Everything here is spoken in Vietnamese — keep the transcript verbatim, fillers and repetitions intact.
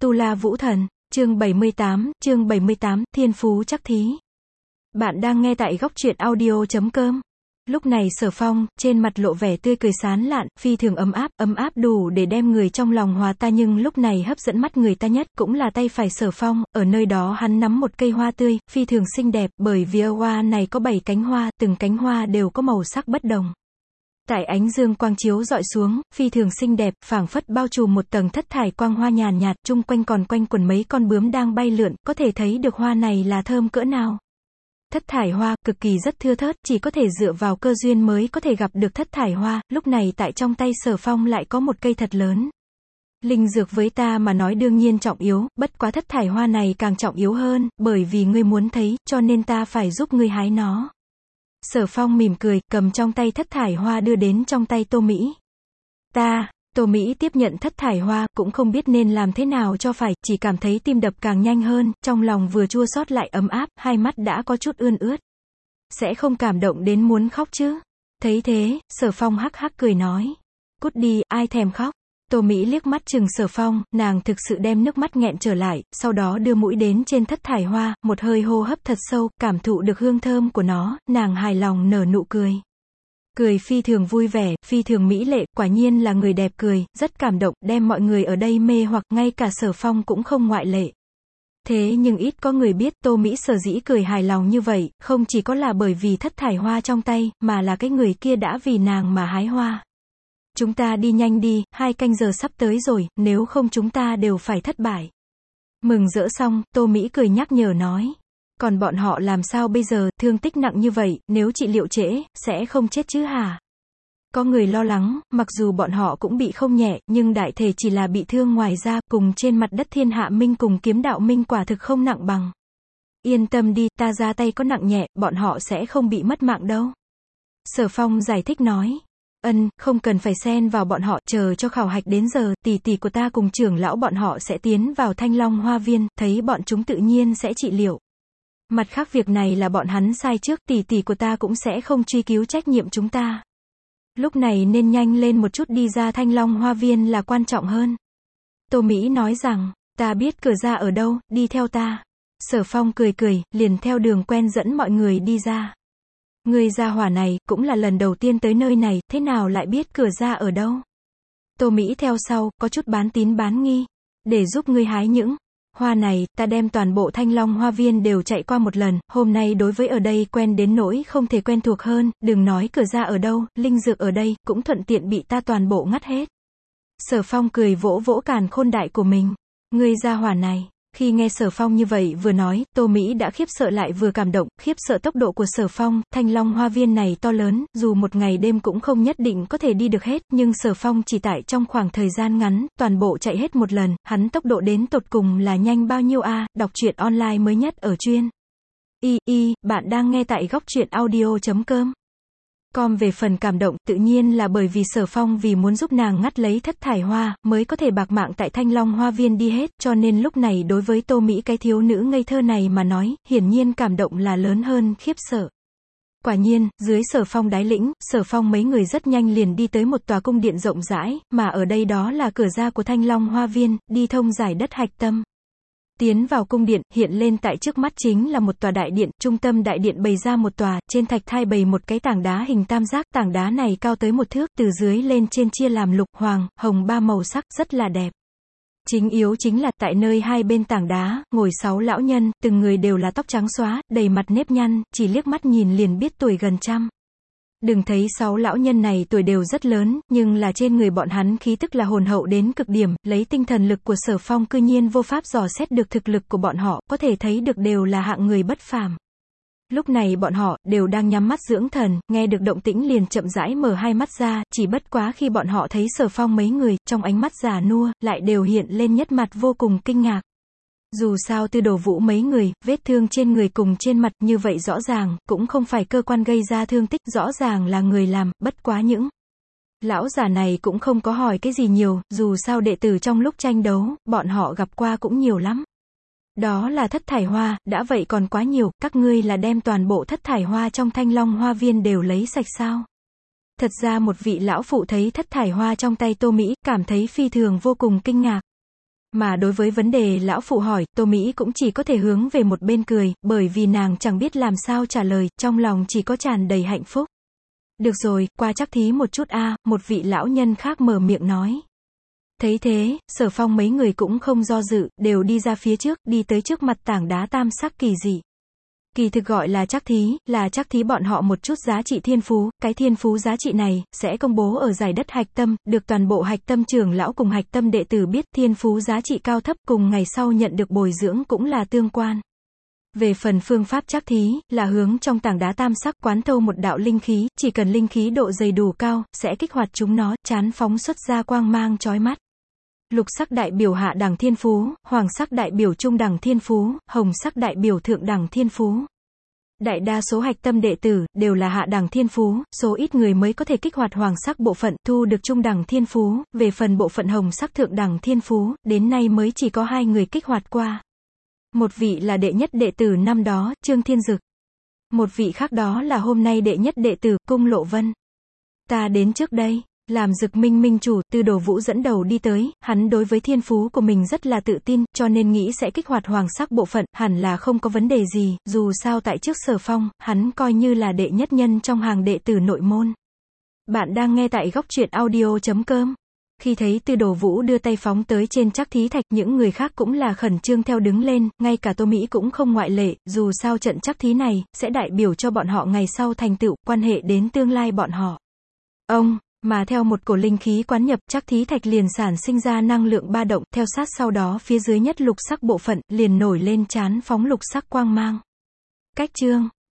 Tu La Vũ Thần, chương bảy mươi tám, chương bảy mươi tám, Thiên Phú Chắc Thí. Bạn đang nghe tại góc truyện audio chấm com. Lúc này Sở Phong, trên mặt lộ vẻ tươi cười sán lạn, phi thường ấm áp, ấm áp đủ để đem người trong lòng hòa ta, nhưng lúc này hấp dẫn mắt người ta nhất, cũng là tay phải Sở Phong, ở nơi đó hắn nắm một cây hoa tươi, phi thường xinh đẹp, bởi vì hoa này có bảy cánh hoa, từng cánh hoa đều có màu sắc bất đồng. Tại ánh dương quang chiếu dọi xuống, phi thường xinh đẹp, phảng phất bao trùm một tầng thất thải quang hoa nhàn nhạt, chung quanh còn quanh quần mấy con bướm đang bay lượn, có thể thấy được hoa này là thơm cỡ nào. Thất thải hoa, cực kỳ rất thưa thớt, chỉ có thể dựa vào cơ duyên mới có thể gặp được thất thải hoa, lúc này tại trong tay Sở Phong lại có một cây thật lớn. Linh dược với ta mà nói đương nhiên trọng yếu, bất quá thất thải hoa này càng trọng yếu hơn, bởi vì ngươi muốn thấy, cho nên ta phải giúp ngươi hái nó. Sở Phong mỉm cười, cầm trong tay thất thải hoa đưa đến trong tay Tô Mỹ. Ta, Tô Mỹ tiếp nhận thất thải hoa, cũng không biết nên làm thế nào cho phải, chỉ cảm thấy tim đập càng nhanh hơn, trong lòng vừa chua xót lại ấm áp, hai mắt đã có chút ươn ướt. Sẽ không cảm động đến muốn khóc chứ? Thấy thế, Sở Phong hắc hắc cười nói. Cút đi, ai thèm khóc? Tô Mỹ liếc mắt chừng Sở Phong, nàng thực sự đem nước mắt nghẹn trở lại, sau đó đưa mũi đến trên thất thải hoa, một hơi hô hấp thật sâu, cảm thụ được hương thơm của nó, nàng hài lòng nở nụ cười. Cười phi thường vui vẻ, phi thường mỹ lệ, quả nhiên là người đẹp cười, rất cảm động, đem mọi người ở đây mê hoặc, ngay cả Sở Phong cũng không ngoại lệ. Thế nhưng ít có người biết Tô Mỹ sở dĩ cười hài lòng như vậy, không chỉ có là bởi vì thất thải hoa trong tay, mà là cái người kia đã vì nàng mà hái hoa. Chúng ta đi nhanh đi, hai canh giờ sắp tới rồi, nếu không chúng ta đều phải thất bại. Mừng rỡ xong, Tô Mỹ cười nhắc nhở nói. Còn bọn họ làm sao bây giờ, thương tích nặng như vậy, nếu trị liệu trễ, sẽ không chết chứ hả? Có người lo lắng, mặc dù bọn họ cũng bị không nhẹ, nhưng đại thể chỉ là bị thương ngoài ra, cùng trên mặt đất thiên hạ minh cùng kiếm đạo minh quả thực không nặng bằng. Yên tâm đi, ta ra tay có nặng nhẹ, bọn họ sẽ không bị mất mạng đâu. Sở Phong giải thích nói. Ân, không cần phải xen vào bọn họ, chờ cho khảo hạch đến giờ, tỷ tỷ của ta cùng trưởng lão bọn họ sẽ tiến vào Thanh Long Hoa Viên, thấy bọn chúng tự nhiên sẽ trị liệu. Mặt khác việc này là bọn hắn sai trước, tỷ tỷ của ta cũng sẽ không truy cứu trách nhiệm chúng ta. Lúc này nên nhanh lên một chút đi ra Thanh Long Hoa Viên là quan trọng hơn. Tô Mỹ nói rằng, ta biết cửa ra ở đâu, đi theo ta. Sở Phong cười cười, liền theo đường quen dẫn mọi người đi ra. Ngươi gia hỏa này, cũng là lần đầu tiên tới nơi này, thế nào lại biết cửa ra ở đâu? Tô Mỹ theo sau, có chút bán tín bán nghi. Để giúp ngươi hái những hoa này, ta đem toàn bộ Thanh Long Hoa Viên đều chạy qua một lần, hôm nay đối với ở đây quen đến nỗi không thể quen thuộc hơn, đừng nói cửa ra ở đâu, linh dược ở đây, cũng thuận tiện bị ta toàn bộ ngắt hết. Sở Phong cười vỗ vỗ càn khôn đại của mình. Ngươi gia hỏa này. Khi nghe Sở Phong như vậy vừa nói, Tô Mỹ đã khiếp sợ lại vừa cảm động, khiếp sợ tốc độ của Sở Phong, Thanh Long Hoa Viên này to lớn, dù một ngày đêm cũng không nhất định có thể đi được hết, nhưng Sở Phong chỉ tại trong khoảng thời gian ngắn, toàn bộ chạy hết một lần, hắn tốc độ đến tột cùng là nhanh bao nhiêu a? À, đọc truyện online mới nhất ở chuyên. Y, y, bạn đang nghe tại góc truyện audio chấm com. Com về phần cảm động, tự nhiên là bởi vì Sở Phong vì muốn giúp nàng ngắt lấy thất thải hoa, mới có thể bạc mạng tại Thanh Long Hoa Viên đi hết, cho nên lúc này đối với Tô Mỹ cái thiếu nữ ngây thơ này mà nói, hiển nhiên cảm động là lớn hơn khiếp sợ. Quả nhiên, dưới Sở Phong đái lĩnh, Sở Phong mấy người rất nhanh liền đi tới một tòa cung điện rộng rãi, mà ở đây đó là cửa ra của Thanh Long Hoa Viên, đi thông giải đất hạch tâm. Tiến vào cung điện, hiện lên tại trước mắt chính là một tòa đại điện, trung tâm đại điện bày ra một tòa, trên thạch thai bày một cái tảng đá hình tam giác, tảng đá này cao tới một thước, từ dưới lên trên chia làm lục, hoàng, hồng ba màu sắc, rất là đẹp. Chính yếu chính là, tại nơi hai bên tảng đá, ngồi sáu lão nhân, từng người đều là tóc trắng xóa, đầy mặt nếp nhăn, chỉ liếc mắt nhìn liền biết tuổi gần trăm. Đừng thấy sáu lão nhân này tuổi đều rất lớn, nhưng là trên người bọn hắn khí tức là hồn hậu đến cực điểm, lấy tinh thần lực của Sở Phong cư nhiên vô pháp dò xét được thực lực của bọn họ, có thể thấy được đều là hạng người bất phàm. Lúc này bọn họ, đều đang nhắm mắt dưỡng thần, nghe được động tĩnh liền chậm rãi mở hai mắt ra, chỉ bất quá khi bọn họ thấy Sở Phong mấy người, trong ánh mắt già nua, lại đều hiện lên nhất mặt vô cùng kinh ngạc. Dù sao Tư Đồ Vũ mấy người, vết thương trên người cùng trên mặt như vậy rõ ràng, cũng không phải cơ quan gây ra thương tích, rõ ràng là người làm, bất quá những lão già này cũng không có hỏi cái gì nhiều, dù sao đệ tử trong lúc tranh đấu, bọn họ gặp qua cũng nhiều lắm. Đó là thất thải hoa, đã vậy còn quá nhiều, các ngươi là đem toàn bộ thất thải hoa trong Thanh Long Hoa Viên đều lấy sạch sao? Thật ra một vị lão phụ thấy thất thải hoa trong tay Tô Mỹ, cảm thấy phi thường vô cùng kinh ngạc. Mà đối với vấn đề lão phụ hỏi, Tô Mỹ cũng chỉ có thể hướng về một bên cười, bởi vì nàng chẳng biết làm sao trả lời, trong lòng chỉ có tràn đầy hạnh phúc. Được rồi, qua chắc thí một chút a, một vị lão nhân khác mở miệng nói. Thấy thế, Sở Phong mấy người cũng không do dự, đều đi ra phía trước, đi tới trước mặt tảng đá tam sắc kỳ dị. Kỳ thực gọi là chắc thí, là chắc thí bọn họ một chút giá trị thiên phú, cái thiên phú giá trị này, sẽ công bố ở giải đất hạch tâm, được toàn bộ hạch tâm trưởng lão cùng hạch tâm đệ tử biết, thiên phú giá trị cao thấp cùng ngày sau nhận được bồi dưỡng cũng là tương quan. Về phần phương pháp chắc thí, là hướng trong tảng đá tam sắc quán thâu một đạo linh khí, chỉ cần linh khí độ dày đủ cao, sẽ kích hoạt chúng nó, chán phóng xuất ra quang mang chói mắt. Lục sắc đại biểu hạ đẳng thiên phú, hoàng sắc đại biểu trung đẳng thiên phú, hồng sắc đại biểu thượng đẳng thiên phú. Đại đa số hạch tâm đệ tử, đều là hạ đẳng thiên phú, số ít người mới có thể kích hoạt hoàng sắc bộ phận, thu được trung đẳng thiên phú, về phần bộ phận hồng sắc thượng đẳng thiên phú, đến nay mới chỉ có hai người kích hoạt qua. Một vị là đệ nhất đệ tử năm đó, Trương Thiên Dực. Một vị khác đó là hôm nay đệ nhất đệ tử, Cung Lộ Vân. Ta đến trước đây. Làm Dực Minh minh chủ, Tư Đồ Vũ dẫn đầu đi tới, hắn đối với thiên phú của mình rất là tự tin, cho nên nghĩ sẽ kích hoạt hoàng sắc bộ phận, hẳn là không có vấn đề gì, dù sao tại trước Sở Phong, hắn coi như là đệ nhất nhân trong hàng đệ tử nội môn. Bạn đang nghe tại góc truyện audio chấm com. Khi thấy Tư Đồ Vũ đưa tay phóng tới trên chắc thí thạch, những người khác cũng là khẩn trương theo đứng lên, ngay cả Tô Mỹ cũng không ngoại lệ, dù sao trận chắc thí này, sẽ đại biểu cho bọn họ ngày sau thành tựu, quan hệ đến tương lai bọn họ. Ông Mà theo một cổ linh khí quán nhập, chắc thí thạch liền sản sinh ra năng lượng ba động, theo sát sau đó phía dưới nhất lục sắc bộ phận, liền nổi lên chán phóng lục sắc quang mang. Cách chương